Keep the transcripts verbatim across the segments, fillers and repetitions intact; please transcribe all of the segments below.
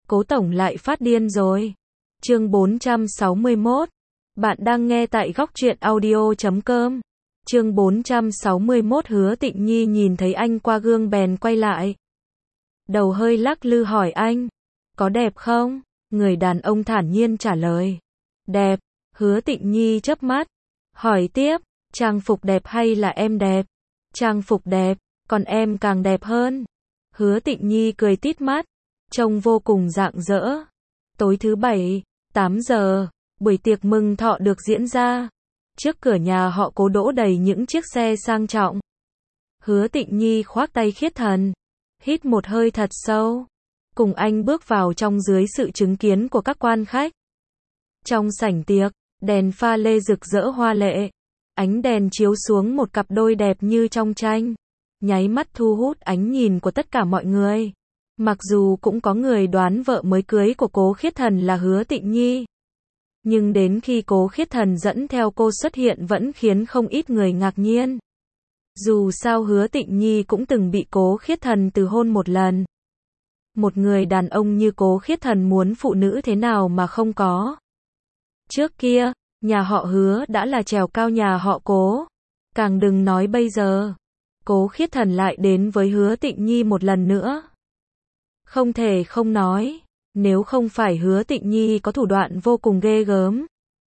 Cố tổng lại phát điên rồi. Chương bốn trăm sáu mươi mốt. Bạn đang nghe tại góc truyện audio chấm com. Chương bốn trăm sáu mươi mốt. Hứa Tịnh Nhi nhìn thấy anh qua gương bèn quay lại. Đầu hơi lắc lư hỏi anh, có đẹp không? Người đàn ông thản nhiên trả lời, đẹp. Hứa Tịnh Nhi chớp mắt, hỏi tiếp, trang phục đẹp hay là em đẹp? Trang phục đẹp, còn em càng đẹp hơn. Hứa Tịnh Nhi cười tít mắt, trông vô cùng rạng rỡ. Tối thứ bảy, tám giờ, buổi tiệc mừng thọ được diễn ra. Trước cửa nhà họ Cố đỗ đầy những chiếc xe sang trọng. Hứa Tịnh Nhi khoác tay Khiết Thần, hít một hơi thật sâu, cùng anh bước vào trong dưới sự chứng kiến của các quan khách. Trong sảnh tiệc, đèn pha lê rực rỡ hoa lệ, ánh đèn chiếu xuống một cặp đôi đẹp như trong tranh, nháy mắt thu hút ánh nhìn của tất cả mọi người. Mặc dù cũng có người đoán vợ mới cưới của Cố Khiết Thần là Hứa Tịnh Nhi, nhưng đến khi Cố Khiết Thần dẫn theo cô xuất hiện vẫn khiến không ít người ngạc nhiên. Dù sao Hứa Tịnh Nhi cũng từng bị Cố Khiết Thần từ hôn một lần. Một người đàn ông như Cố Khiết Thần muốn phụ nữ thế nào mà không có. Trước kia, nhà họ Hứa đã là trèo cao nhà họ Cố. Càng đừng nói bây giờ, Cố Khiết Thần lại đến với Hứa Tịnh Nhi một lần nữa. Không thể không nói, nếu không phải Hứa Tịnh Nhi có thủ đoạn vô cùng ghê gớm,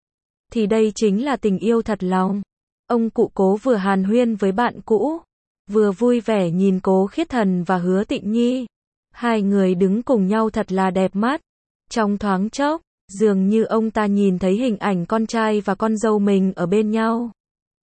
thì đây chính là tình yêu thật lòng. Ông cụ Cố vừa hàn huyên với bạn cũ, vừa vui vẻ nhìn Cố Khiết Thần và Hứa Tịnh Nhi. Hai người đứng cùng nhau thật là đẹp mắt. Trong thoáng chốc, dường như ông ta nhìn thấy hình ảnh con trai và con dâu mình ở bên nhau.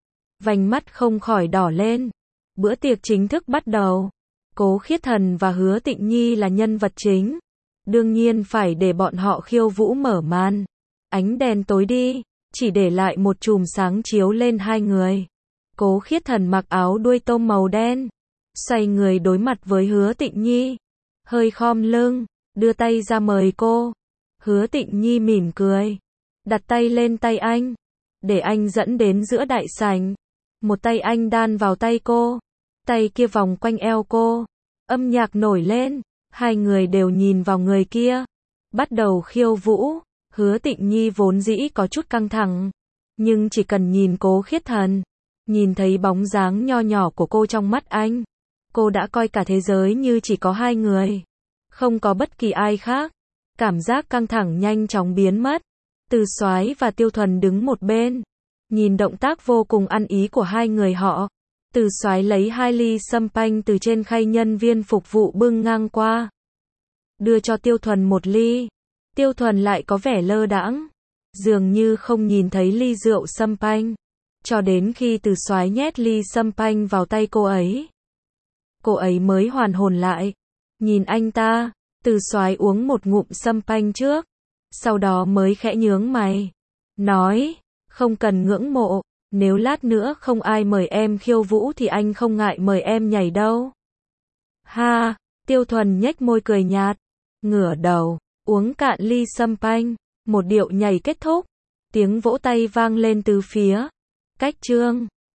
Vành mắt không khỏi đỏ lên. Bữa tiệc chính thức bắt đầu. Cố Khiết Thần và Hứa Tịnh Nhi là nhân vật chính. Đương nhiên phải để bọn họ khiêu vũ mở màn. Ánh đèn tối đi, chỉ để lại một chùm sáng chiếu lên hai người. Cố Khiết Thần mặc áo đuôi tôm màu đen, xoay người đối mặt với Hứa Tịnh Nhi, hơi khom lưng, đưa tay ra mời cô. Hứa Tịnh Nhi mỉm cười, đặt tay lên tay anh, để anh dẫn đến giữa đại sảnh. Một tay anh đan vào tay cô, tay kia vòng quanh eo cô. Âm nhạc nổi lên, hai người đều nhìn vào người kia, bắt đầu khiêu vũ. Hứa Tịnh Nhi vốn dĩ có chút căng thẳng, nhưng chỉ cần nhìn Cố Khiết Thần, nhìn thấy bóng dáng nho nhỏ của cô trong mắt anh, cô đã coi cả thế giới như chỉ có hai người, không có bất kỳ ai khác. Cảm giác căng thẳng nhanh chóng biến mất. Từ Soái và Tiêu Thuần đứng một bên, nhìn động tác vô cùng ăn ý của hai người họ. Từ Soái lấy hai ly sâm panh từ trên khay nhân viên phục vụ bưng ngang qua, đưa cho Tiêu Thuần một ly. Tiêu Thuần lại có vẻ lơ đãng, dường như không nhìn thấy ly rượu sâm panh, cho đến khi Từ Soái nhét ly sâm panh vào tay cô ấy, cô ấy mới hoàn hồn lại. Nhìn anh ta, Từ Soái uống một ngụm sâm panh trước, sau đó mới khẽ nhướng mày, nói, không cần ngưỡng mộ, nếu lát nữa không ai mời em khiêu vũ thì anh không ngại mời em nhảy đâu. Ha, Tiêu Thuần nhếch môi cười nhạt, ngửa đầu, uống cạn ly sâm panh, một điệu nhảy kết thúc, tiếng vỗ tay vang lên từ phía cách chương.